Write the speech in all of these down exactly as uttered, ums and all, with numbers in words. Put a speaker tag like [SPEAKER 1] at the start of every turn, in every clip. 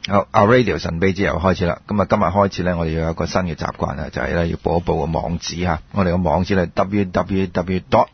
[SPEAKER 1] 好 ，Our Radio 神秘之夜開始啦。咁啊，今日開始咧，我哋要有一個新嘅習慣啊，就係咧要報一報個網址嚇。我哋個網址咧 w w w dot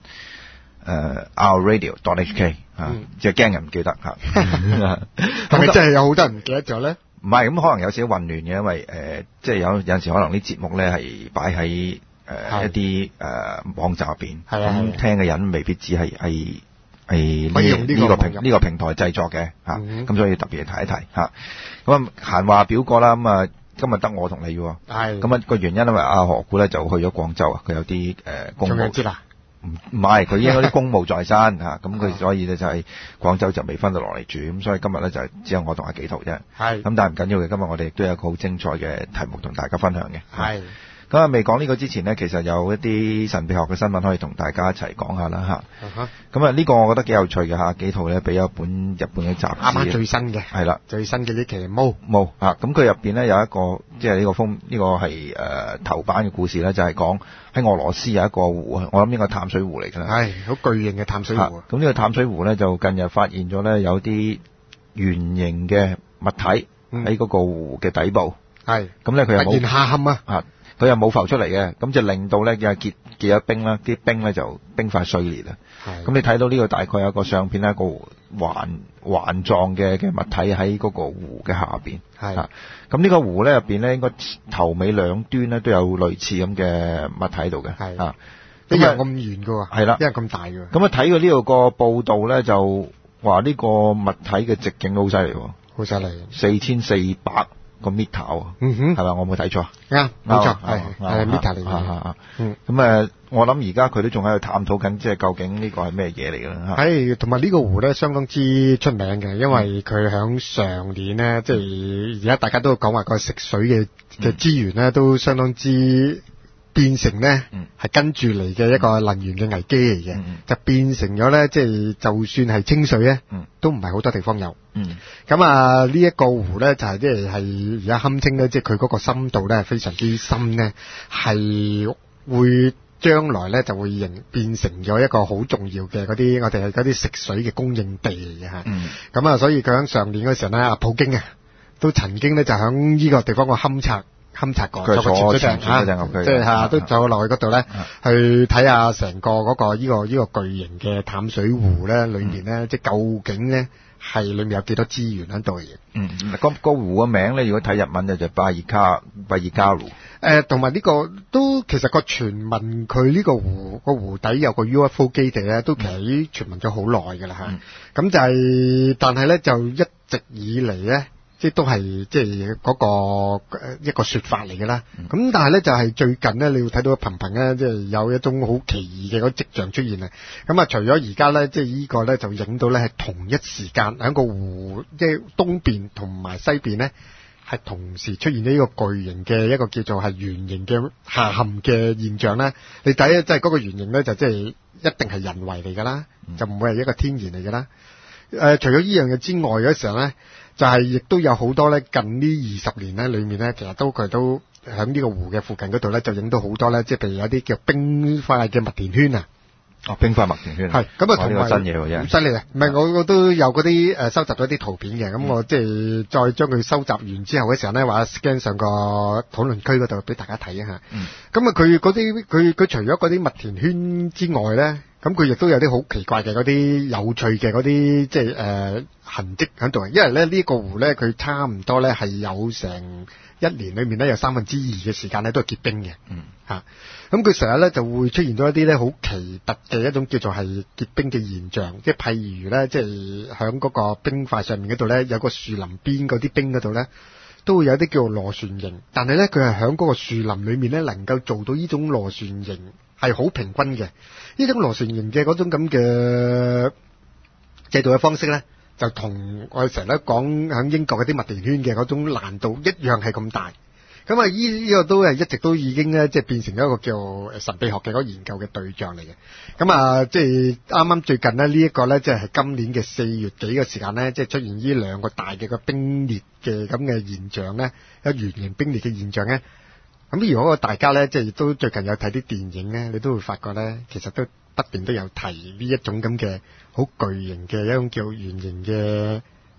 [SPEAKER 1] our radio dot h k 嚇，即係驚人唔記得嚇。
[SPEAKER 2] 係咪真係有好多人唔記得咗咧？
[SPEAKER 1] 唔係，咁可能有少少混亂嘅，因為誒、呃，即係有有陣時可能啲節目咧係擺喺誒一啲誒、呃、網站入邊，咁聽嘅人未必只係係。係呢呢個平呢、這個平台製作嘅嚇，咁、嗯、所以特別提一提嚇。咁啊閒話表過啦，咁啊今日得我同你喎。係。咁啊個原因因為阿何故咧就去咗廣州啊，佢有啲誒、呃、公務。仲有知啦？唔唔係，佢已經有啲公務在身嚇，咁佢所以咧就係廣州就未分到落嚟住，咁所以今日咧就只有我同阿紀陶啫。係。咁但係唔緊要嘅，今日我哋亦都有一個好精彩嘅題目同大家分享嘅。係。咁啊，未講呢個之前呢，其實有一啲神秘學嘅新聞可以同大家一齊講下啦嚇。咁啊，呢個我覺得幾有趣嘅嚇，紀陶咧俾咗一本日本嘅雜誌，
[SPEAKER 2] 啱啱最新嘅，
[SPEAKER 1] 係啦，
[SPEAKER 2] 最新嘅呢期毛
[SPEAKER 1] 毛嚇。咁佢入邊咧有一個，即係呢個封呢、呢個係誒、呃、頭版嘅故事咧，就係講喺俄羅斯有一個湖，我諗應該淡水湖嚟㗎啦。係，好巨型嘅淡水湖。咁呢個淡水湖咧就近日發現咗咧有啲圓形嘅物體喺嗰個湖嘅底部。係。咁咧佢又冇突然下陷啊！啊佢又冇浮出嚟嘅，咁就令到咧又結結咗冰啦，啲冰咧就冰塊碎裂啦。咁你睇到呢個大概有一個相片咧，一個環環狀嘅嘅物體喺嗰個湖嘅下邊。係。咁呢個湖咧入邊咧，應該頭尾兩端咧都有類似咁嘅物體喺度嘅。係。啊，一樣咁圓㗎喎。係啦。一樣咁大㗎。咁啊睇過呢度個報道咧，就話呢個物體嘅直徑都好犀利喎。好犀利。四千四百個 meter 喎，嗯哼，係咪？我冇睇錯？啱，冇錯，係係 meter 嚟嘅。嗯，咁誒，我諗而家佢都仲喺度探討緊，即係究竟呢個係咩嘢嚟㗎啦？係，同埋呢個湖咧，相當之出名嘅，因為佢響上年咧，即係而家大家都講話個食水嘅嘅資源咧，都相當之變成咧，係跟住嚟嘅一個能源嘅危機嚟嘅，就變成咗咧，即係就算係清水咧，都唔係好多地方有。嗯，咁啊呢一個湖咧就係即係係而家堪稱咧，即係佢嗰個深度咧非常之深咧，係會將來咧就會形變成咗一個好重要嘅嗰啲我哋係嗰啲食水嘅供應地嚟嘅嚇。嗯，咁啊所以佢喺上年嗰時候咧，阿普京啊都曾經咧就喺呢個地方個勘察勘察過，佢坐咗船船嗰即係嚇都走落去嗰度咧，去睇下成個嗰個呢個呢個巨型嘅淡水湖咧裏面咧，即係究竟咧。係裏面有幾多資源喺度嘅？嗯，嗰個湖嘅名咧，如果睇日文咧就巴爾卡巴爾加湖。誒，同埋呢個都其實個傳聞，佢呢個湖個湖底有個 U F O 基地咧，都其實傳聞咗好耐㗎啦嚇。咁就係，但係咧就一直以嚟咧。即係都係即係嗰個一個說法嚟嘅啦。咁、嗯、但係咧就係、是、最近咧，你要睇到頻頻咧，即係有一種好奇異嘅嗰跡象出現啊。咁啊，除咗而家咧，即係呢個咧就影到咧係同一時間喺個湖，即係東邊同埋西邊咧係同時出現咗呢個巨型嘅一個叫做係圓形嘅下陷嘅現象咧。你睇咧，即係嗰個圓形咧就即係一定係人為嚟㗎啦，嗯、就唔會係一個天然嚟㗎啦。誒、呃，除咗呢樣嘢之外嘅時候咧。就係、是、亦都有好多咧，近呢二十年咧裏面咧，其實都佢都喺呢個湖嘅附近嗰度咧，就影到好多咧，即係譬如有啲叫冰塊嘅麥田圈啊。哦，冰塊麥田圈。係咁啊，同埋新嘢喎，真係。犀利啊！唔係我我都有嗰啲誒收集咗啲圖片嘅，咁、嗯、我即係再將佢收集完之後嘅時候咧，話 scan 上個討論區嗰度俾大家睇一下。嗯。咁啊，佢嗰啲佢佢除咗嗰啲麥田圈之外咧。咁佢亦都有啲好奇怪嘅嗰啲有趣嘅嗰啲即係誒、呃、痕跡喺度，因為咧呢、呢個湖咧佢差唔多咧係有成一年裏面咧有三分之二嘅時間咧都係結冰嘅。嗯。嚇，咁佢成日咧就會出現到一啲咧好奇特嘅一種叫做係結冰嘅現象，即係譬如咧即係喺嗰個冰塊上面嗰度咧有個樹林邊嗰啲冰嗰度咧都會有啲叫做螺旋形，但係咧佢係喺嗰個樹林裏面咧能夠做到呢種螺旋形。係好平均嘅，呢種螺旋形嘅嗰種咁嘅製造嘅方式咧，就同我哋成日都講喺英國嗰啲麥田圈嘅嗰種難度一樣係咁大。咁啊，呢呢個都係一直都已經咧，即係變成咗一個叫神秘學嘅嗰個研究嘅對象嚟嘅。咁啊，即係啱啱最近咧，呢一個咧，即係今年嘅四月幾嘅時間咧，即係出現呢兩個大嘅個冰裂嘅咁嘅現象咧，有圓形冰裂嘅現象咧。咁如果大家咧，即係都最近有睇啲電影咧，你都會發覺咧，其實都不斷都有提呢一種咁嘅好巨型嘅一種叫圓形嘅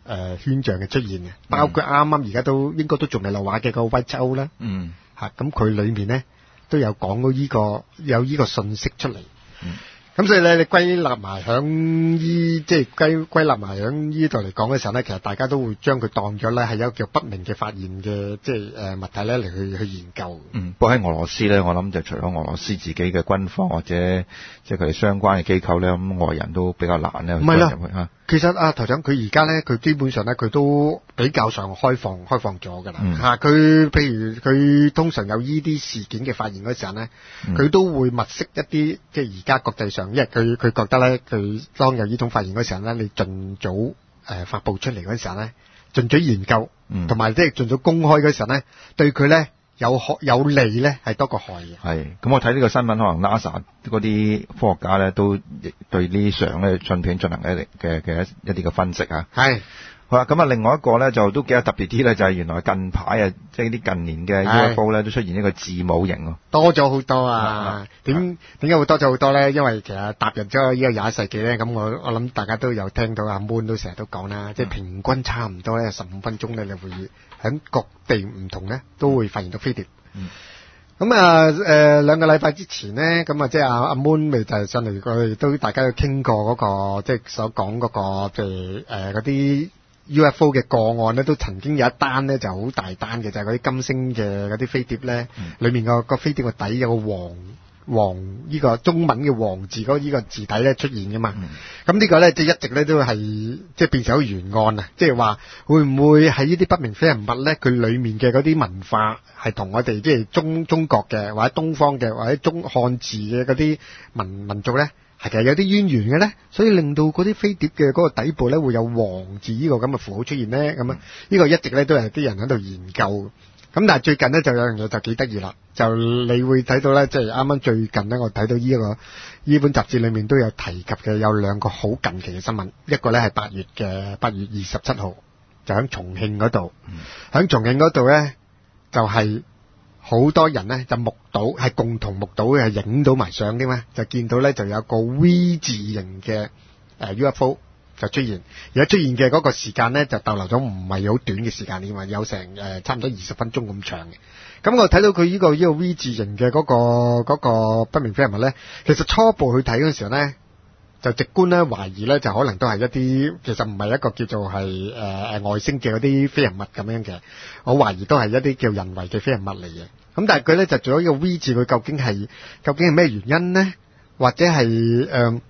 [SPEAKER 2] 誒圈象嘅出現嘅，包括啱啱而家都應該都仲未落畫嘅個 White Owl 啦，
[SPEAKER 1] 嗯，
[SPEAKER 2] 嚇咁佢裏面咧都有講到依個有依個信息出嚟。
[SPEAKER 1] 嗯。
[SPEAKER 2] 咁所以咧，你歸納埋響依即係歸歸納埋響依度嚟講嘅時候咧，其實大家都會將佢當咗咧係一個叫不明嘅發現嘅即係誒物體咧嚟去去研究。
[SPEAKER 1] 嗯，不過喺俄羅斯咧，我諗就除咗俄羅斯自己嘅軍方或者即係佢哋相關嘅機構咧，咁外人都比較難咧去進入去嚇。
[SPEAKER 2] 其實啊，台長佢而家咧，佢基本上咧，佢都比較上開放開放咗㗎啦。嚇、嗯，佢譬如佢通常有依啲事件嘅發現嗰時候咧，佢、嗯、都會物色一啲即係而家國際上，因為佢佢覺得咧，佢當有呢種發現嗰時候咧，你盡早誒、呃、發布出嚟嗰時候咧，盡早研究，同埋即係盡早公開嗰時候咧，對佢咧有害有利咧係多過害嘅。
[SPEAKER 1] 係，咁我睇呢個新聞，可能 NASA 嗰啲科學家咧都對呢啲相咧相片進行嘅嘅嘅一啲嘅分析啊。係。好啦，咁啊，另外一個咧就都幾有特別啲咧，就係、是、原來近排啊，即係啲近年嘅 U F O 咧都出現一個字母型喎，
[SPEAKER 2] 多咗好多啊！點點解會多咗好多咧？因為其實踏入咗呢個廿一世紀咧，咁我我諗大家都有聽到阿 Moon 都成日都講啦，即係平均差唔多咧十五分鐘咧，你會喺各地唔同咧都會發現到飛碟。嗯。咁啊誒兩個禮拜之前咧，咁啊即係阿阿 Moon 咪就係上嚟，我哋都大家都傾過嗰、那個即係、就是、所講嗰、那個即係誒嗰啲。呃 U F O 嘅個案咧，都曾經有一單咧就好大單嘅，就係嗰啲金星嘅嗰啲飛碟咧，嗯、裏面個個飛碟個底有個黃黃呢個中文嘅黃字嗰呢個字體咧出現㗎嘛。咁、嗯、呢個咧即係一直咧都係即係變成一個懸案啊！即係話會唔會喺呢啲不明飛行物咧，佢裏面嘅嗰啲文化係同我哋即係中中國嘅或者東方嘅或者中漢字嘅嗰啲民民族咧？係其實有啲淵源嘅咧，所以令到嗰啲飛碟嘅嗰個底部咧會有黃字呢個咁嘅符號出現咧，咁啊呢個一直咧都係啲人喺度研究。咁但係最近咧就有樣嘢就幾得意啦，就你會睇到咧，即係啱啱最近咧我睇到呢一個呢本雜誌裏面都有提及嘅有兩個好近期嘅新聞，一個咧係八月嘅八月二十七號，就喺重慶嗰度，喺、嗯、重慶嗰度咧就係、是。好多人咧就目睹，係共同目睹嘅，係影到埋相添嘛，就見到咧就有個 V 字形嘅誒 U F O 就出現，而家出現嘅嗰個時間咧就逗留咗唔係好短嘅時間，因為有成誒、呃、差唔多二十分鐘咁長嘅。咁我睇到佢呢、這個呢、這個 V 字形嘅嗰、那個嗰、那個不明飛行物咧，其實初步去睇嗰陣時候咧，就直觀咧懷疑咧就可能都係一啲其實唔係一個叫做係誒誒外星嘅嗰啲飛行物咁樣嘅，我懷疑都係一啲叫人為嘅飛行物嚟嘅。咁但係佢咧就做咗一個 V 字，佢究竟係究竟係咩原因呢？或者係誒誒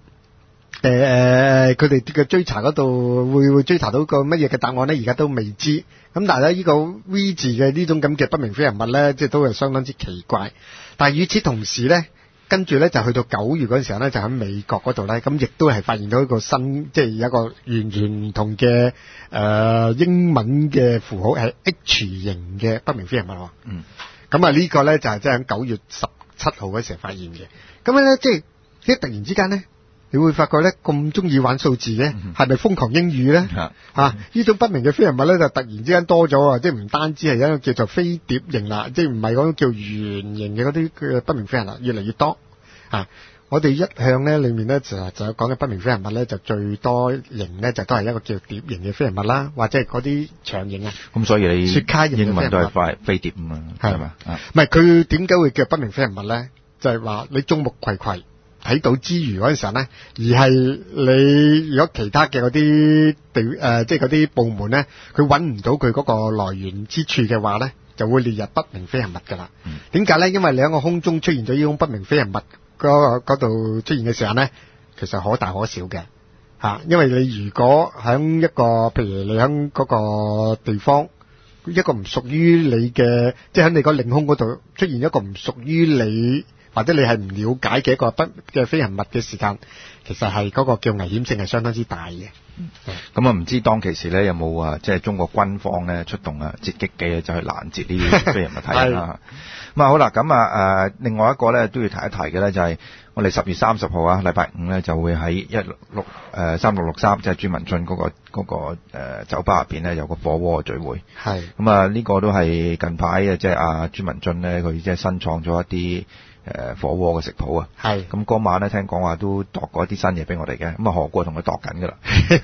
[SPEAKER 2] 誒佢哋嘅追查嗰度會會追查到個乜嘢嘅答案咧？而家都未知。咁但係咧呢個 V 字嘅呢種咁嘅不明飛行物咧，即係都係相當之奇怪。但係與此同時咧，跟住咧就去到九月嗰陣時候咧，就喺美國嗰度咧，咁亦都係發現到一個新，即係有一個完全唔同嘅誒、呃、英文嘅符號係 H 型嘅不明飛行物。嗯。咁啊呢個咧就係即係喺九月十七號嗰時候發現嘅。咁樣咧即係即係突然之間咧，你會發覺咧咁中意玩數字嘅，係咪瘋狂英語咧？嚇、嗯！呢、啊、種不明嘅飛行物咧就突然之間多咗啊！即係唔單止係一個叫做飛碟型啦，即係唔係嗰種叫圓形嘅嗰啲嘅不明飛行物，越嚟越多啊！我哋一向咧裏面咧就就有講嘅不明飛行物咧就最多型咧就都係一個叫碟型嘅飛行物啦，或者係嗰啲長型啊。咁所以你雪茄型英文都係快飛碟啊嘛，係嘛？唔係佢點解會叫不明飛行物咧？就係、是、話你眾目睽睽睇到之餘嗰陣時候咧，而係你如果其他嘅嗰啲地誒，即係嗰啲部門咧，佢揾唔到佢嗰個來源之處嘅話咧，就會列入不明飛行物噶啦。點解咧？因為你喺個空中出現咗呢種不明飛行物。嗰度出現嘅時候咧，其實可大可小嘅嚇，因為你如果喺一個譬如你喺嗰個地方，一個唔屬於你嘅，即係喺你個領空嗰度出現一個唔屬於你或者你係唔了解嘅一個不嘅飛行物嘅時間，其實係嗰個叫危險性係相當之大嘅。咁啊，唔知當其時咧有冇啊，即係中國軍方咧出動啊截擊機啊，就去攔截呢啲飛行物體啦。咁啊好啦，咁啊誒，另外一個咧都要提一提嘅咧，就係我哋十月三十號啊，禮拜五咧就會喺一六六誒三六六三，即係朱文俊嗰個嗰個誒酒吧入邊咧有個火鍋聚會。係咁啊，呢個都係近排啊，即係阿朱文俊咧，佢即係新創咗一啲誒火鍋嘅食譜啊。係咁嗰晚咧，聽講話都度過一啲新嘢俾我哋嘅。咁啊，何過同佢度緊噶啦。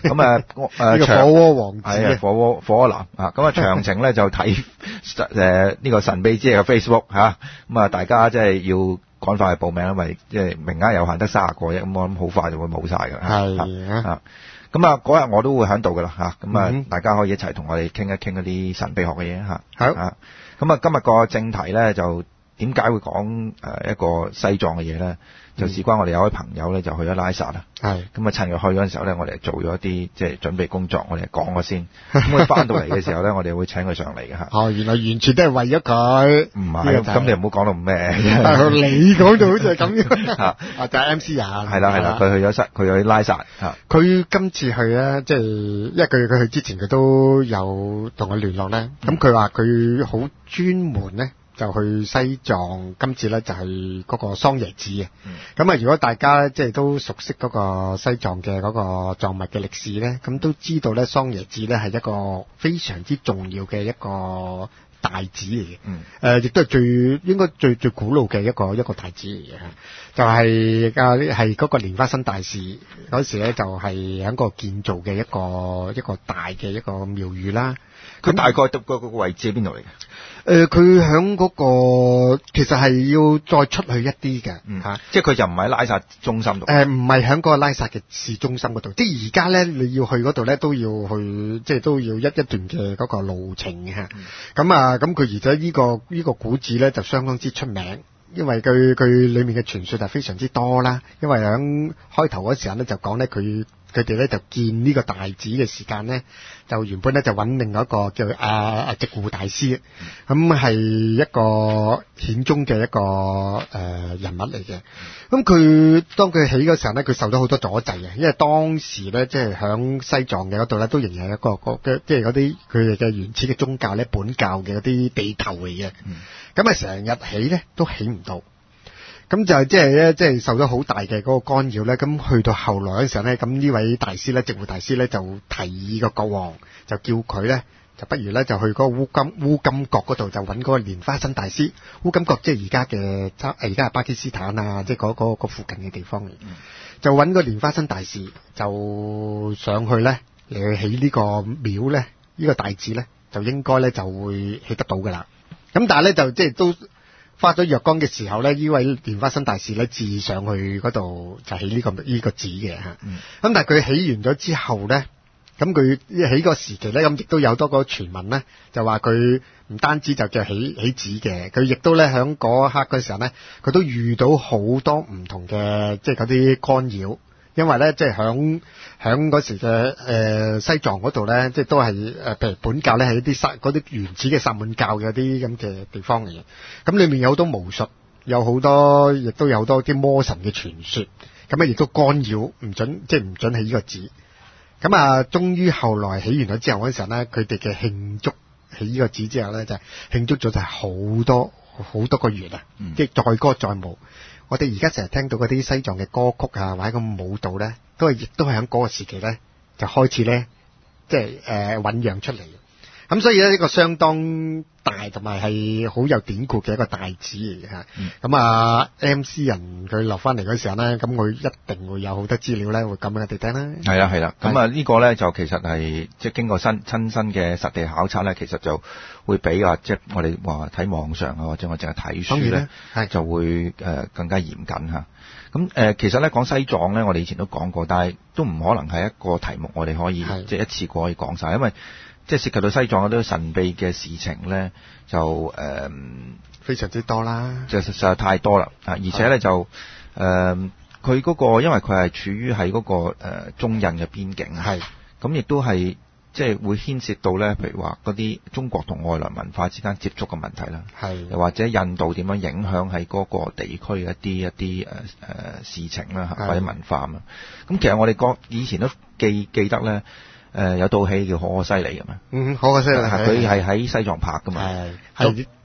[SPEAKER 1] 咁啊誒
[SPEAKER 2] 呢個火鍋王子
[SPEAKER 1] 係啊，火鍋火鍋男啊，咁啊詳情咧就睇誒呢個神秘之夜嘅 Facebook 嚇，咁啊大家即係要趕快去報名，因為即係名額有限，得卅個啫，咁我諗好快就會冇晒㗎啦。
[SPEAKER 2] 係啊，
[SPEAKER 1] 咁啊嗰日我都會喺度㗎啦嚇，咁啊大家可以一齊同我哋傾一傾嗰啲神秘學嘅嘢嚇。
[SPEAKER 2] 好
[SPEAKER 1] 啊，咁啊今日個正題咧就點解會講誒一個西藏嘅嘢咧？就事關我哋有位朋友咧就去咗拉薩啦，係咁啊趁佢去嗰陣時候咧，我哋做咗一啲即係準備工作，我哋講咗先。咁佢翻到嚟嘅時候咧，我哋會請佢上嚟嘅嚇。
[SPEAKER 2] 哦，原來完全都係為咗佢。
[SPEAKER 1] 唔係，咁你唔好講到咩。
[SPEAKER 2] 你講到好似係咁樣。啊，就係 M C 啊。
[SPEAKER 1] 係啦係啦，佢去咗塞，佢去拉薩嚇。
[SPEAKER 2] 佢今次去咧，即係因為佢佢去之前佢都有同我聯絡咧，咁佢話佢好專門咧。就去西藏，今次咧就係嗰個桑耶寺嘅。咁啊、嗯，如果大家即係都熟悉嗰個西藏嘅嗰個藏物嘅歷史咧，咁都知道咧桑耶寺咧係一個非常之重要嘅一個大寺嚟嘅。誒、嗯，亦都係最應該最最古老嘅一個一個大寺嚟嘅。就係啊，係嗰個蓮花生大士嗰時咧，就係喺個建造嘅一個一個大嘅一個廟宇啦。
[SPEAKER 1] 佢大概個個個位置喺邊度嚟嘅？
[SPEAKER 2] 誒，佢喺嗰個其實係要再出去一啲嘅，
[SPEAKER 1] 嗯嚇，即係佢就唔喺拉薩中心度。
[SPEAKER 2] 誒，唔係喺嗰個拉薩嘅市中心嗰度，即係而家咧你要去嗰度咧都要去，即係都要一一段嘅嗰個路程嘅嚇。咁啊，咁佢而且呢個呢個古寺咧就相當之出名。因為佢佢裏面嘅傳說就非常之多啦，因為喺開頭嗰時候咧就講咧佢佢哋咧就建呢個大寺嘅時間咧，就原本咧就揾另外一個叫阿阿寂護大師，咁係、嗯、一個顯宗嘅一個誒、呃、人物嚟嘅。咁佢當佢起嗰時候咧，佢受到好多阻滯嘅，因為當時咧即係響西藏嘅嗰度咧都仍然係一個個即係嗰啲佢哋嘅原始嘅宗教咧本教嘅嗰啲地頭嚟嘅。咁啊成日起咧都起唔到，咁就係即係咧即係受咗好大嘅嗰個干擾咧。咁去到後來嗰時候咧，咁呢位大師咧寂護大師咧就提議個國王，就叫佢咧就不如咧就去嗰個烏金烏金國嗰度就揾嗰個蓮花生大師。烏金國即係而家嘅而家係巴基斯坦啊，即係嗰嗰個附近嘅地方嚟。嗯、就揾個蓮花生大師就上去咧嚟去起呢個廟咧，呢、呢個大寺咧就應該咧就會起得到噶啦。咁但係咧就即係都花咗若干嘅時候咧，呢位蓮花生大師咧自上去嗰度就起呢、呢個呢、呢個寺嘅嚇。咁、嗯、但係佢起完咗之後咧，咁佢起個時期咧，咁亦都有多個傳聞咧，就話佢唔單止就叫起起寺嘅，佢亦都咧喺嗰刻嗰時候咧，佢都遇到好多唔同嘅即係嗰啲干擾。因為咧，即係響響嗰時嘅誒、呃、西藏嗰度咧，即係都係誒，譬如本教咧係一啲薩嗰啲原始嘅薩滿教嘅啲咁嘅地方嚟嘅。咁裏面有好多巫術，有好多亦都有好多啲魔神嘅傳說。咁啊，亦都干擾，唔准即係唔准起呢個寺。咁啊，終於後來起完咗之後嗰陣時候咧，佢哋嘅慶祝起呢個寺之後咧，就係慶祝咗就係好多好多個月啊，嗯、即係載歌載舞。我哋而家成日聽到嗰啲西藏嘅歌曲啊，或者個舞蹈咧，都係亦都係喺嗰個時期咧，就開始咧，即係誒醞釀出嚟。咁所以咧，呢個相當大同埋係好有典故嘅一個大寺嚟嘅嚇。咁、嗯、啊 ，M C 人佢落翻嚟嗰時候咧，咁佢一定會有好多資料咧，會咁樣我哋聽啦。係啦係啦，咁啊呢個咧就其實係即係經過親親身嘅實地考察咧，其實就會比啊即係我哋話睇網上啊，或者我淨係睇書咧，係就會誒、呃、更加嚴謹嚇。咁誒、呃、其實咧講西藏咧，我哋以前都講過，但係都唔可能係一個題目，我哋可以即係一次過可以講晒，因為即係涉及到西藏嗰啲神秘嘅事情咧，就誒、呃、非常之多啦，就實在太多啦啊！而且咧就誒佢嗰個，因為佢係處於喺嗰、那個、呃、中印嘅邊境，係咁亦都係即係會牽涉到咧，譬如話嗰啲中國同外來文化之間接觸嘅問題啦，係又或者印度點樣影響喺嗰個地區一啲一啲誒誒事情啦，或者文化啊。咁其實我哋講以前都記記得咧。誒、呃、有套戲叫可可西里嘅嘛，嗯，可可西里，佢係喺西藏拍噶嘛，係係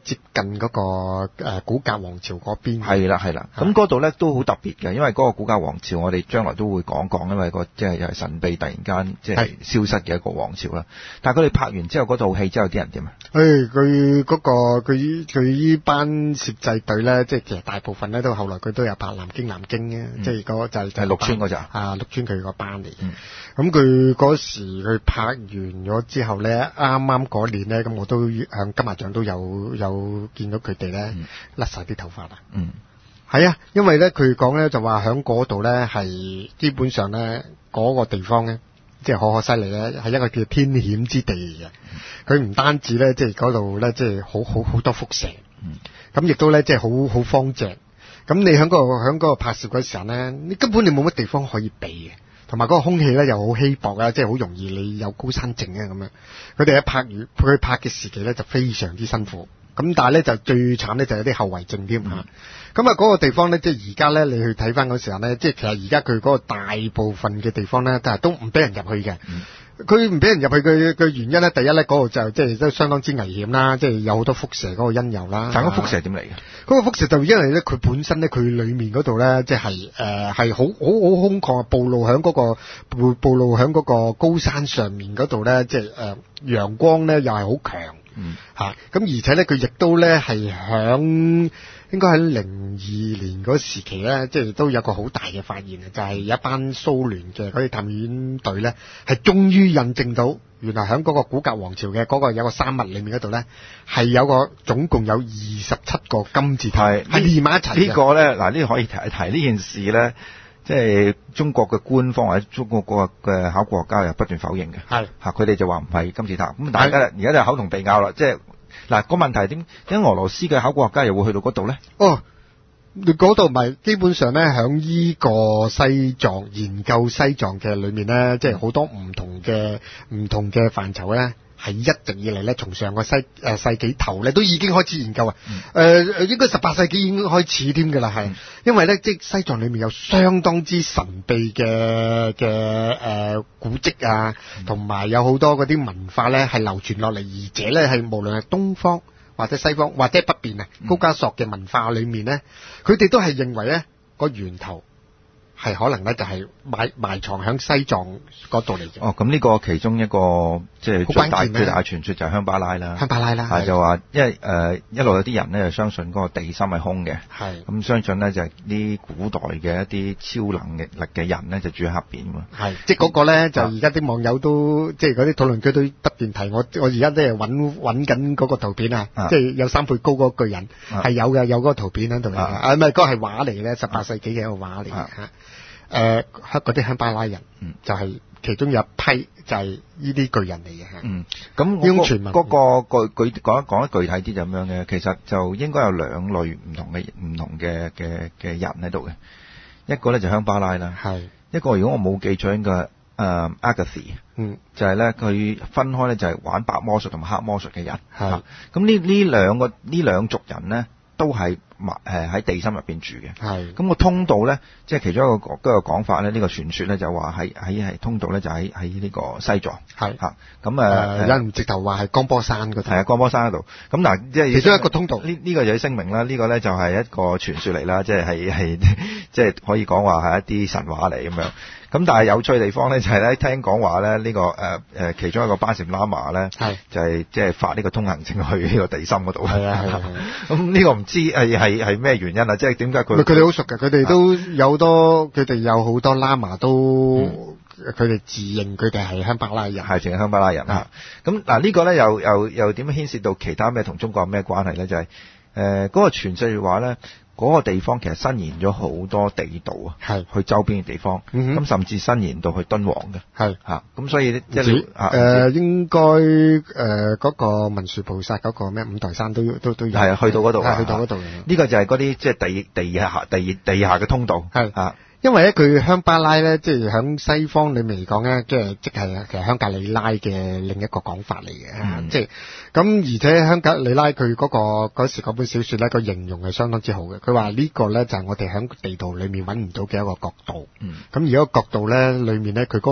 [SPEAKER 2] 接近嗰個誒古格王朝嗰邊。
[SPEAKER 1] 係啦係啦，咁嗰度咧都好特別嘅，因為嗰個古格王朝我哋將來都會講講，因為個即係又係神秘突然間即係消失嘅一個王朝啦。但係佢哋拍完之後嗰套戲之後啲人點啊？
[SPEAKER 2] 誒，佢嗰個佢佢依班攝製隊咧，即係其實大部分咧都後來佢都有拍《南京南京》嘅，即係嗰就係
[SPEAKER 1] 陸川嗰集
[SPEAKER 2] 啊，陸川佢個班嚟嘅。咁佢嗰時佢拍完咗之後咧，啱啱嗰年咧，咁我都響金馬獎都有有見到佢哋咧甩晒啲頭髮啦。
[SPEAKER 1] 嗯，
[SPEAKER 2] 係啊，因為咧佢講咧就話響嗰度咧係基本上咧嗰個地方咧，即係可可西里咧係一個叫天險之地嚟嘅。佢唔單止咧，即係嗰度咧，即係好好好多輻射。嗯，咁亦都咧，即係好好荒寂。咁你喺嗰個喺嗰個拍攝嗰時候咧，你根本你冇乜地方可以避嘅。同埋嗰個空氣咧又好稀薄啊，即係好容易你有高山症啊咁樣。佢哋一拍完佢拍嘅時期咧就非常之辛苦，咁但係咧就最慘咧就有啲後遺症添嚇。咁啊嗰個地方咧，即係而家咧你去睇翻嗰時候咧，即係其實而家佢嗰個大部分嘅地方咧，但係都唔俾人入去嘅。佢唔俾人入去嘅嘅原因咧，第一咧嗰度就即係都相當之危險啦，即係有好多輻射嗰個因由啦。
[SPEAKER 1] 但係個輻射點嚟嘅？
[SPEAKER 2] 嗰個輻射就因為咧佢本身咧佢裡面嗰度咧，即係誒係好好好空曠，暴露喺嗰個暴暴露喺嗰個高山上面嗰度咧，即係誒陽光咧又係好強。嗯，吓、啊，咁而且咧，佢亦都咧係響應該喺零二年嗰時期咧，即係都有個好大嘅發現啊，就係、是、有一班蘇聯嘅嗰啲探險隊咧，係終於印證到，原來喺嗰個古格王朝嘅嗰個有個山脈裏面嗰度咧，係有個總共有二十七個金字塔係連埋一齊。
[SPEAKER 1] 呢個咧，嗱呢個可以提一提呢件事咧。即係中國嘅官方或者中國個嘅考古學家又不斷否認嘅，係嚇佢哋就話唔係金字塔，咁大家而家就口同鼻拗啦。即係嗱個問題點點解俄羅斯嘅考古學家又會去到嗰度咧？哦，
[SPEAKER 2] 嗰度咪基本上咧，響依個西藏研究西藏嘅裏面咧，即係好多唔同嘅唔同嘅範疇咧。係一直以嚟咧，從上個世誒、呃、世紀頭咧，都已經開始研究啊。誒、嗯呃，應該十八世紀已經開始添㗎啦，係、嗯。因為咧，即係西藏裏面有相當之神秘嘅嘅誒古蹟啊，同埋、嗯、有好多嗰啲文化咧係流傳落嚟，而且咧係無論係東方或者西方或者北邊啊，高加索嘅文化裏面咧，佢哋、嗯、都係認為咧個源頭。係可能咧，就係埋埋藏喺西藏嗰度嚟嘅。
[SPEAKER 1] 哦，咁呢個其中一個即係最大最大嘅傳說就係香巴拉啦。
[SPEAKER 2] 香巴拉啦，
[SPEAKER 1] 係就話，因為誒、呃、一路有啲人咧就相信嗰個地心係空嘅。係。咁相信咧就係、是、啲古代嘅一啲超能力嘅人咧就住喺下邊嘛。係。即係嗰個咧就而家啲網友都即係嗰啲討論區都不斷提我，我而家都係揾揾緊嗰個圖片啊，即係有三倍高嗰個巨人係有嘅，有嗰個圖片喺度嚟嘅。啊，唔係嗰個係畫嚟嘅，十八世紀嘅一個畫嚟嘅嚇。誒，嗰啲香巴拉人，嗯，就係、是、其中有一批就係呢啲巨人嚟嘅嚇。嗯，咁嗰、那個個具講一講得具體啲就咁樣嘅，其實就應該有兩類唔同嘅唔同嘅嘅嘅人喺度嘅。一個咧就香巴拉啦，係一個如果我冇記錯應該係誒 Agathi， 嗯，就係咧佢分開咧就係玩白魔術同埋黑魔術嘅人。係咁呢呢兩個呢兩族人咧都係。誒喺地心入邊住嘅，係咁個通道咧，即係其中一個一個講法咧，呢、這個傳說咧就話喺喺係通道咧就喺喺呢個西藏，係嚇咁誒，有人直頭話係江波山嗰度，係啊江波山嗰度。咁嗱，即係其中一個通道，呢呢、這個就要聲明啦，呢、這個咧就係一個傳說嚟啦，即係係係即係可以講話係一啲神話嚟咁樣。咁但係有趣嘅地方咧就係咧，聽講話咧呢個誒誒、呃、其中一個巴什喇嘛咧，係就係即係發呢個通行證去呢個地心嗰度。係啊係啊，咁呢個唔知係係係咩原因啊？即係點解佢？佢哋好熟嘅，佢哋都有好多，佢哋有好多喇嘛都，佢哋、嗯、自認佢哋係香巴拉人，係淨係香巴拉人啊。咁嗱呢個咧又又又點樣牽涉到其他咩同中國有咩關係咧？就係誒嗰個傳說話咧。嗰個地方其實伸延咗好多地道啊，係去周邊嘅地方，咁、嗯、甚至伸延到去敦煌嘅，係嚇，咁所以即係誒應該誒嗰個文殊菩薩嗰個咩五台山都都都有，係去到嗰度，去到嗰度。呢個就係嗰啲即係地地下地地下嘅通道，係啊。因為咧，佢香巴拉咧，即係喺西方裏面嚟講咧，即係即係其實香格里拉嘅另一個講法嚟嘅，嗯、即係咁。而且香格里拉佢嗰、嗰個嗰時嗰本小說咧，個形容係相當之好嘅。佢話呢個咧就係我哋喺地圖裏面揾唔到嘅一個角度。嗯，咁而嗰個角度咧，裏面咧佢嗰個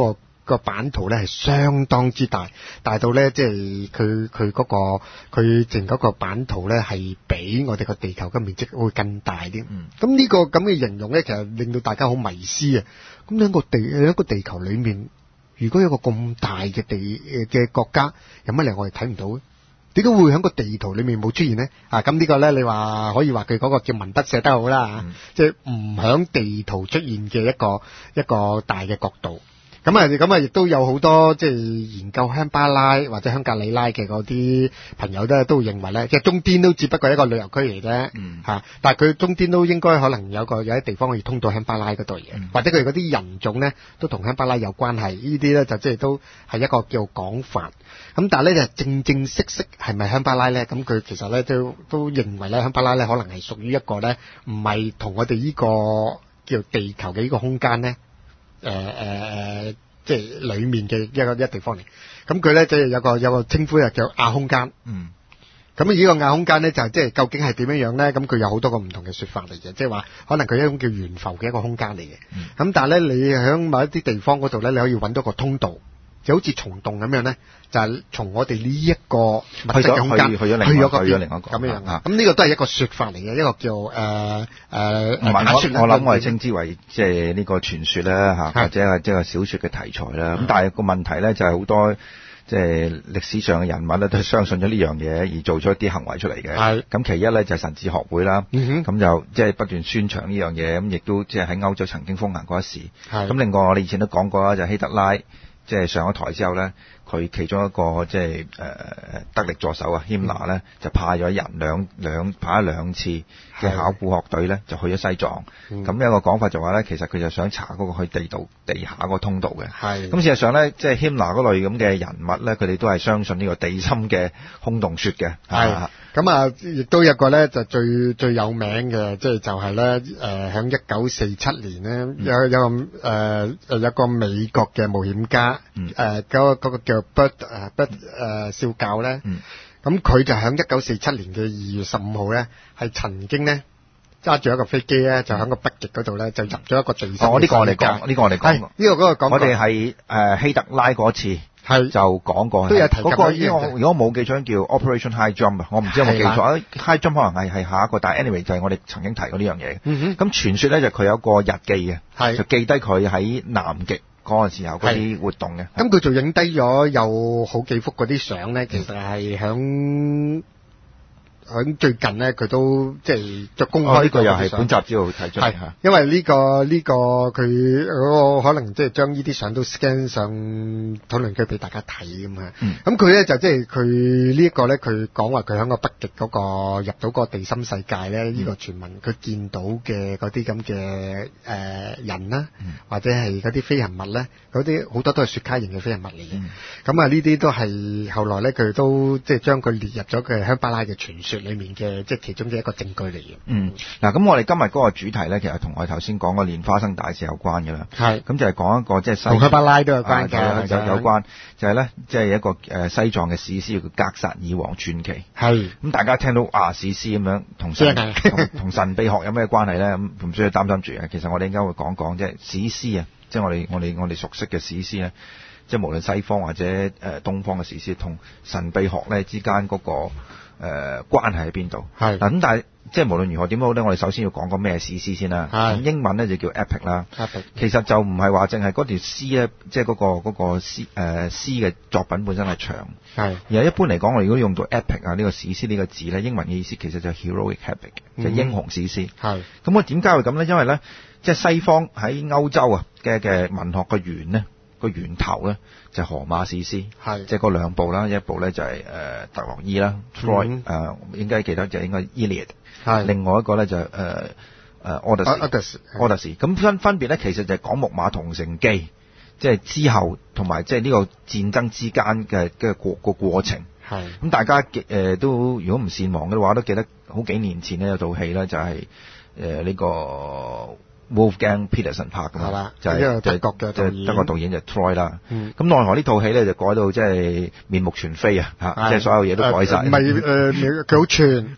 [SPEAKER 2] 個版圖咧係相當之大，大到咧即係佢佢嗰個佢淨嗰個版圖咧係比我哋個地球嘅面積會更大啲。咁、嗯、呢個咁嘅形容咧，其實令到大家好迷思啊！咁喺個地喺一個地球裏面，如果有個咁大嘅地嘅國家，有乜嚟我哋睇唔到咧？點解會喺個地圖裏面冇出現呢？啊，咁呢個咧，你話可以話佢嗰個叫文筆寫得好啦，嗯、即係唔喺地圖出現嘅一個一個大嘅角度。咁啊，咁啊，亦都有好多即係研究香巴拉或者香格里拉嘅嗰啲朋友咧，都認為咧，即係中甸都只不過係一個旅遊區嚟啫，嗯吓，但係佢中甸都應該可能有個有啲地方可以通到香巴拉嗰度嘢，嗯、或者佢嗰啲人種咧都同香巴拉有關係，呢啲咧就即係都係一個叫講法。咁但係咧就正正式式係咪香巴拉咧？咁佢其實咧都都認為咧香巴拉咧可能係屬於一個咧唔係同我哋呢個叫地球嘅呢個空間咧。誒誒誒，即係裏面嘅一個一個地方嚟，咁佢咧即係有個有個稱呼又叫亞空間。嗯，咁呢個亞空間咧就係即係究竟係點樣樣咧？咁佢有好多個唔同嘅說法嚟嘅，即係話可能佢一種叫懸浮嘅一個空間嚟嘅。咁、嗯、但係咧你喺某一啲地方嗰度咧，你可以揾到個通道，就好似蟲洞咁樣咧，就係、是、從我哋呢一個物質嘅空間去咗另外去咗另一個咁樣啊。咁呢個都係一個說法嚟嘅，一個叫誒誒。呃呃、我
[SPEAKER 1] 我諗我係稱之為即係呢個傳說啦嚇，或者係即係小說嘅題材啦。咁但係個問題咧就係好多即係歷史上嘅人物咧都相信咗呢樣嘢而做出一啲行為出嚟嘅。係咁，其一咧就係神智學會啦。嗯哼，咁就即係不斷宣傳呢樣嘢，咁亦都即係喺歐洲曾經風行過一時。係咁，另外我哋以前都講過啦，就係希特拉。即係上咗台之後咧，佢其中一個即係誒得力助手啊，希姆納咧就派咗人兩兩派咗兩次嘅考古學隊咧，就去咗西藏。咁、嗯、有一個講法就話咧，其實佢就想查嗰個去地道地下嗰個通道嘅。係咁事實上咧，即係希姆納嗰類咁嘅人物咧，佢哋都係相信呢個地心嘅空洞說嘅。係咁啊，亦都有一個咧就最最有名嘅，即係就係咧誒喺一九四七年咧、嗯、有有個誒誒有個美國嘅冒險家。嗯，誒、呃，嗰、那個嗰個叫 Bert 誒 Bert 誒少校咧，嗯，咁佢就喺一九四七年嘅二月十五號咧，係曾經咧揸住一個飛機咧，就喺個北極嗰度咧，就入咗一個地心。哦，呢、這個我哋講，呢、這個我哋講，呢、這個嗰個講，我哋係誒希特拉嗰次係就講過，都有提及嗰、那個。如果如果冇記錯，叫 Operation High Jump 啊，我唔知有冇記錯。High Jump 可能係係下一個，但係 anyway 就係我哋曾經提過呢樣嘢。嗯哼，咁傳說咧就佢有一個日記嘅，係就記低佢喺南極嗰個時候嗰啲活動嘅，咁佢就影低咗有好幾幅嗰啲相咧，其實係響響最近咧，佢都即係就公開呢、哦這個又係本集之後睇出嚟嚇，因為呢、這個呢、這個佢嗰個可能即係將呢啲相都 scan 上討論區俾大家睇咁啊。咁佢咧就即係佢呢一個咧，佢講話佢喺個北極嗰、那個入到個地心世界咧，呢、嗯這個傳聞佢見到嘅嗰啲咁嘅誒人啦、嗯，或者係嗰啲飛行物咧，嗰啲好多都係雪茄型嘅飛行物嚟嘅。咁、嗯、啊呢啲都係後來咧佢都即係將佢列入咗佢香巴拉嘅傳說裏面嘅即係其中嘅一個證據嚟嘅。嗯，嗱咁我哋今日嗰個主題咧，其實同我哋頭先講個蓮花生大事有關嘅啦。係，咁就係講一個即係西同香巴拉都有關嘅、啊，有有關就係、是、咧，即、就、係、是、一個誒、呃、西藏嘅史詩叫《格薩爾王傳奇》。係，咁大家聽到啊史詩咁樣同神同神秘學有咩關係咧？咁唔需要擔心住嘅。其實我哋應該會講講即係史詩啊，即係我哋我哋我哋熟悉嘅史詩咧，即係無論西方或者誒、呃、東方嘅史詩，同神秘學咧之間嗰、那個。誒、呃、關係喺邊度？係嗱咁，但係即係無論如何點好咧，我哋首先要講個咩史詩先啦。係英文咧就叫 epic 啦。epic 其實就唔係話淨係嗰條詩咧，即係嗰個嗰、嗰個詩誒、呃、詩嘅作品本身係長。係而係一般嚟講，我如果用到 epic 啊呢個史詩呢個字咧，英文嘅意思其實就係 heroic epic，就係英雄史詩。係咁我點解會咁咧？因為咧，即係西方喺歐洲啊嘅嘅文學嘅源咧。個源頭咧就係荷馬史詩，係即係嗰兩部啦，一部咧就係誒特洛伊啦 ，Troy 誒應該記得就應該 Iliad， 係另外一個咧就誒誒 Odyssey，Odyssey 咁分分別咧其實就係講木馬屠城記，即係之後同埋即係呢個戰爭之間嘅嘅過個過程，係咁大家誒、呃、都如果唔善忘嘅話，都記得好幾年前咧有套戲咧就係誒呢個。Wolfgang Peterson 拍㗎嘛，就係、是、德國嘅導演，德國導演就 Troy 啦。咁奈何呢套戲咧就改到即係面目全非啊！嚇，即係所有嘢都改晒。唔係誒，佢好串嚇，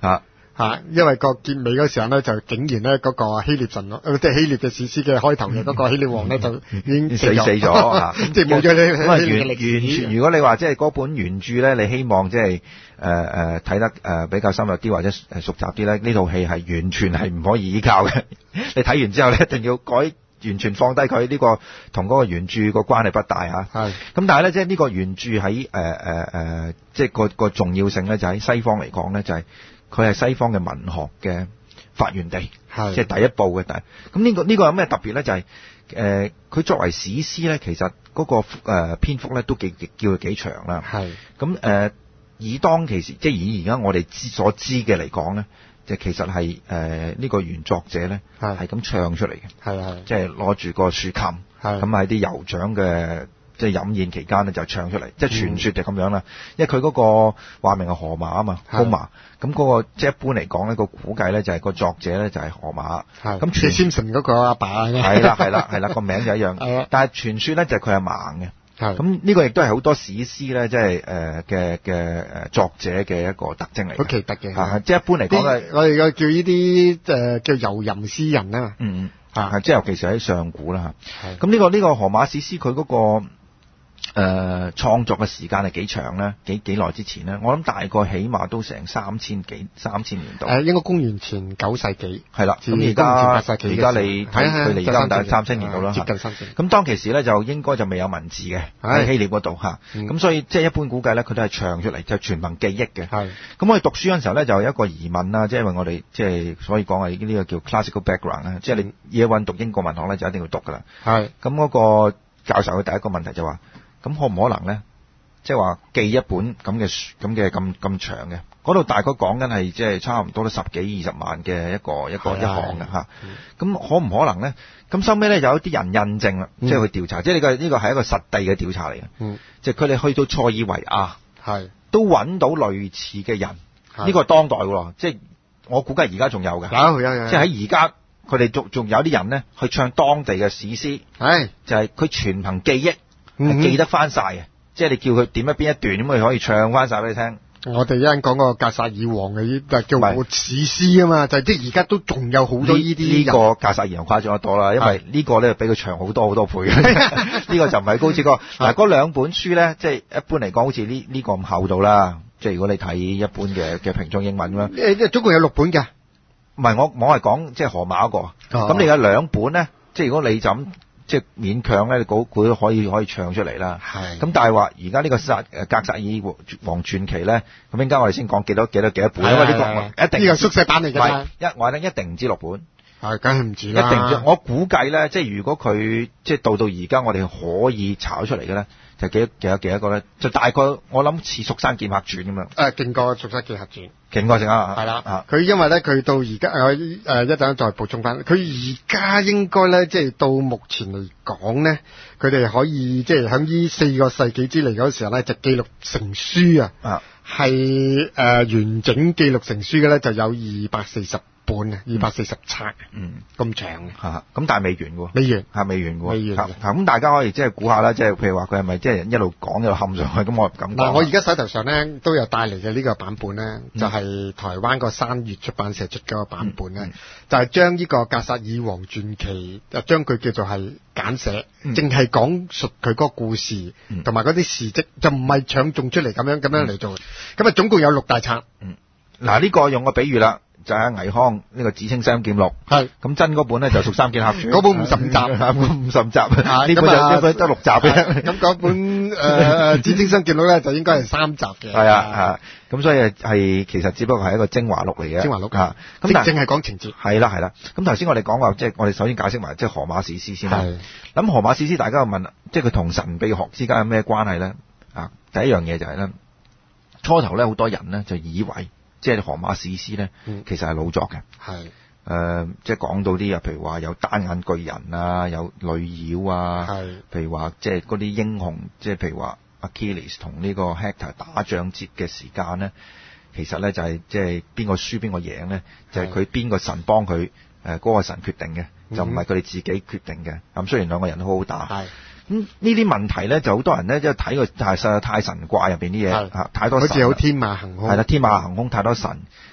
[SPEAKER 2] 嚇，因為個結尾嗰時候咧，就竟然咧嗰個希臘神咯，即係希臘嘅史詩嘅開頭嘅嗰個希臘王咧，就已經
[SPEAKER 1] 死死咗嚇，
[SPEAKER 2] 即係冇咗呢
[SPEAKER 1] 咁啊完完全，如果你話即係嗰本原著咧，你希望即係誒誒睇得誒比較深入啲或者誒熟習啲咧，呢套戲係完全係唔可以依靠嘅。你睇完之後咧，一定要改，完全放低佢呢個同嗰個原著個關係不大嚇。係。咁但係咧，即係呢個原著喺誒誒誒，即係個個重要性咧，就喺西方嚟講咧，就係佢係西方嘅文學嘅發源地，即係第一部嘅第。咁呢個呢個有咩特別咧？就係誒佢作為史詩咧，其實嗰個誒篇幅咧都幾叫佢幾長啦。係。咁誒以當其時，即係以而家我哋知所知嘅嚟講咧，就其實係誒呢個原作者咧係咁唱出嚟嘅。係係。即係攞住個豎琴，咁喺啲酋長嘅即係飲宴期間咧就唱出嚟，即係傳說就咁樣啦。因為佢嗰個話明係荷馬啊嘛，荷馬。咁嗰個即係一般嚟講咧，個估計咧就係個作者咧就係荷馬。係。咁傳先神嗰個阿爸嘅。係啦係啦係啦，個名就一樣。係啊。但係傳說咧就係佢係盲嘅。係。咁呢個亦都係好多史詩咧，即係誒嘅嘅誒作者嘅一個特徵嚟。好奇特嘅。係。即係一般嚟講係我哋嘅叫呢啲誒叫遊吟詩人啊嘛。嗯嗯。啊，即係尤其是喺上古啦嚇。係。咁呢個呢個荷馬史詩佢嗰個誒、呃、創作嘅時間係幾長咧？幾幾耐之前咧？我諗大概起碼都成三千幾三千年度。誒、呃，應該公元前九世紀。係啦，咁而家而家你睇佢哋而家大概三千年度啦，接近三千。咁當其時咧就應該就未有文字嘅喺希臘嗰度嚇。咁、嗯、所以即係一般估計咧，佢都係唱出嚟，就全憑記憶嘅。係。咁我哋讀書嗰陣時候咧，就有一個疑問啦，即係因為我哋即係所以講係呢個叫 classical background 啦，即係你 year one 讀英國文學咧，就一定要讀噶啦。係。咁嗰個教授佢第一個問題就話。咁可唔可能咧？即係話記一本咁嘅咁嘅咁咁長嘅，嗰度大概講緊係即係差唔多都十幾二十萬嘅一個一個一行嘅嚇。咁可唔可能咧？咁收尾咧有一啲人印證啦，即係去調查，即係呢個呢個係一個實地嘅調查嚟嘅。嗯，即係佢哋去到塞爾維亞，係都揾到類似嘅人。呢個當代喎，即係我估計而家仲有嘅。有有有。即係喺而家佢哋仲仲有啲人咧去唱當地嘅史詩，係就係佢全憑記憶。係記得翻晒嘅，即係你叫佢點一邊一段咁，佢可以唱翻晒俾你聽。我哋一陣講個格薩爾王嘅，就叫活史詩啊嘛，就係即係而家都仲有好多呢啲。呢、這個格薩爾王誇張得多啦，因為呢個咧比佢長好多好多倍。呢個就唔係高志哥。嗱，嗰兩本書咧，即係一般嚟講，好似呢呢個咁厚度啦。即係如果你睇一般嘅嘅平裝英文啦，誒，即係總共有六本嘅。唔係，我我係講即係荷馬嗰、那個。咁、哦、你有兩本咧，即係如果你就咁。即係勉強咧，佢都可以可以唱出嚟啦。係。咁但係話而家呢個薩誒格薩爾王傳奇咧，咁應該我哋先講幾多幾多幾多本，因為呢個一定呢個縮細版嚟㗎。一我咧一定唔止六本。係，梗係唔止啦。一定唔止。我估計咧，即係如果佢即係到到而家，我哋可以炒出嚟嘅咧，就幾多幾多幾多個咧？就大概我諗似《蜀山劍客傳》咁樣。誒，勁過《蜀山劍客傳》。勁過正啊！係啦，佢因為咧，佢到而家我誒一陣再補充翻，佢而家應該咧，即係到目前嚟講咧，佢哋可以即係喺呢四個世紀之嚟嗰時候咧，就記錄成書啊，係誒、呃、完整記錄成書嘅咧，就有二百四十本啊，二百四十冊，嗯，咁長嘅嚇，咁但係未完喎，未完係未完喎，未完。咁大家可以即係估下啦，即係譬如話佢係咪即係一路講一路冚上去？咁我唔敢講。嗱，我而家手頭上咧都有帶嚟嘅呢個版本咧，嗯、就係、是、台灣個山月出版社出嘅個版本咧、嗯嗯，就係、是、將呢個格薩爾王傳奇，就將佢叫做係簡寫，淨係講述佢嗰個故事同埋嗰啲事蹟，就唔係搶種出嚟咁樣咁樣嚟做。咁、嗯、啊，總共有六大冊。嗯，嗱、這、呢個用個比喻啦。就係、是、倪匡呢、這個《紫青山劍錄》，係咁真嗰本咧就《蜀山劍客傳》，嗰本五十五集，五十集，呢本就呢本得六集嘅。咁嗰本誒《紫青山劍錄》咧就應該係三集嘅。係啊，嚇咁所以係其實只不過係一個精華錄嚟嘅。精華錄嚇，咁正正係講情節。係啦係啦，咁頭先我哋講話即係我哋首先解釋埋即係荷馬史詩先啦。咁荷馬史詩大家又問，即係佢同神秘學之間有咩關係咧？啊，第一樣嘢就係、是、咧，初頭咧好多人咧就以為。即係荷馬史詩咧，其實係老作嘅。係誒、呃，即係講到啲啊，譬如話有單眼巨人啊，有女妖啊。係。譬如話，即係嗰啲英雄，即係譬如話 Achilles 同呢個 Hector 打仗節嘅時間咧，其實咧就係即係邊個輸邊個贏咧，就係佢邊個神幫佢誒嗰個神決定嘅，就唔係佢哋自己決定嘅。咁、嗯、雖然兩個人都好好打。係。咁呢啲問題咧，就好多人咧，即係睇個太實在太神怪入邊啲嘢，太多神，好似好天馬行空，係啦，天馬行空太多神。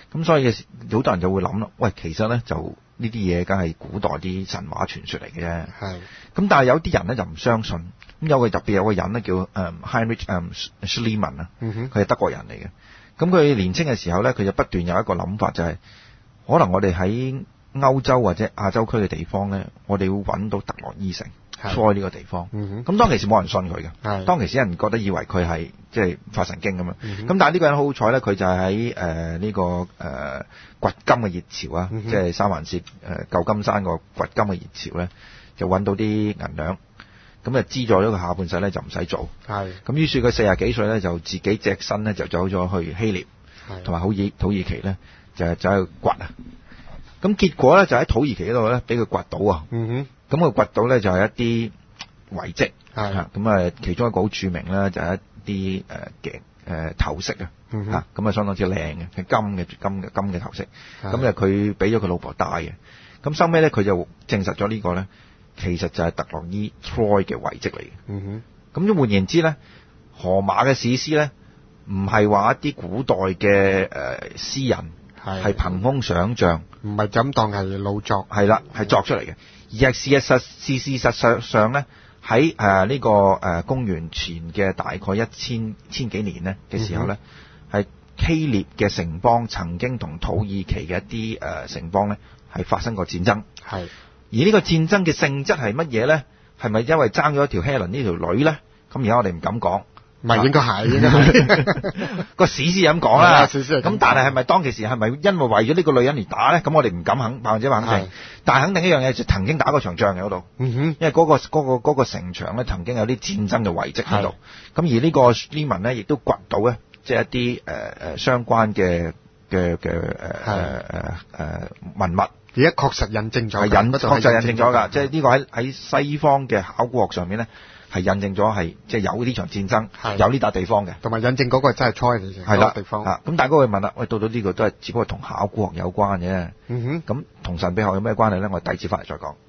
[SPEAKER 1] 咁所以好多人就會諗啦，喂，其實咧就呢啲嘢梗係古代啲神話傳說嚟嘅啫。係。咁但係有啲人咧就唔相信。咁有個特別有個人咧叫誒 Heinrich 誒 Schliemann 啊，佢係德國人嚟嘅。咁佢年青嘅時候咧，佢就不斷有一個諗法，就係、是、可能我哋喺歐洲或者亞洲區嘅地方咧，我哋會揾到特洛伊城 Troy 呢個地方。咁、嗯、當其時冇人信佢嘅，當其時人覺得以為佢係即係發神經咁樣。咁、嗯、但係呢個人好好彩咧，佢就係喺誒呢個誒、呃、掘金嘅熱潮啊，即、嗯、係、就是、三藩市誒舊金山個掘金嘅熱潮咧，就揾到啲銀兩。咁就資助咗佢下半世咧就唔使做，咁於是佢四十幾歲咧就自己隻身咧就走咗去希臘，同埋土耳土耳其咧就走去掘啊。咁結果咧就喺土耳其嗰度咧俾佢掘到啊。咁佢掘到咧就係一啲遺跡，咁啊其中一個好著名咧就係一啲誒頸誒頭飾啊，咁、嗯、啊相當之靚嘅，係金嘅金嘅金嘅頭飾。咁就佢俾咗佢老婆戴嘅。咁收尾咧佢就證實咗呢個咧。其實就係特洛伊 Troy 嘅遺跡嚟嘅。嗯哼。咁換言之咧，荷馬嘅史詩咧，唔係話一啲古代嘅誒詩人係憑空想像，唔係就咁當係老作，係啦，係作出嚟嘅，而係事實實事事實上上咧喺誒呢個誒公元前嘅大概一千千幾年咧嘅時候咧，係、嗯、希臘嘅城邦曾經同土耳其嘅一啲誒城邦咧係發生過戰爭。係。而呢個戰爭嘅性質係乜嘢咧？係咪因為爭咗一條 Helen 呢條女咧？咁而家我哋唔敢講，唔係應該係，應該係個史詩咁講啦。咁但係係咪當其時係咪因為為咗呢個女人而打咧？咁我哋唔敢肯百分之百肯定。但係肯定一樣嘢就曾經打過場仗嘅嗰度。嗯哼，因為嗰、嗰個嗰、嗰個嗰、嗰個城牆咧曾經有啲戰爭嘅遺跡喺度。咁而呢個呢個 Schliemann 咧亦都掘到咧，即係一啲誒誒相關嘅嘅嘅誒誒誒文物。而家確實印證咗，係印確實印證咗㗎，即係呢個喺喺西方嘅考古學上面咧，係印證咗係即係有呢場戰爭，有呢笪地方嘅，同埋印證嗰個真係 Troy 嚟嘅，係啦地方。咁、啊、大家會問啦，喂，到到呢個都係只不過同考古學有關嘅，嗯哼，咁同神秘學有咩關係咧？我哋第二節翻嚟再講。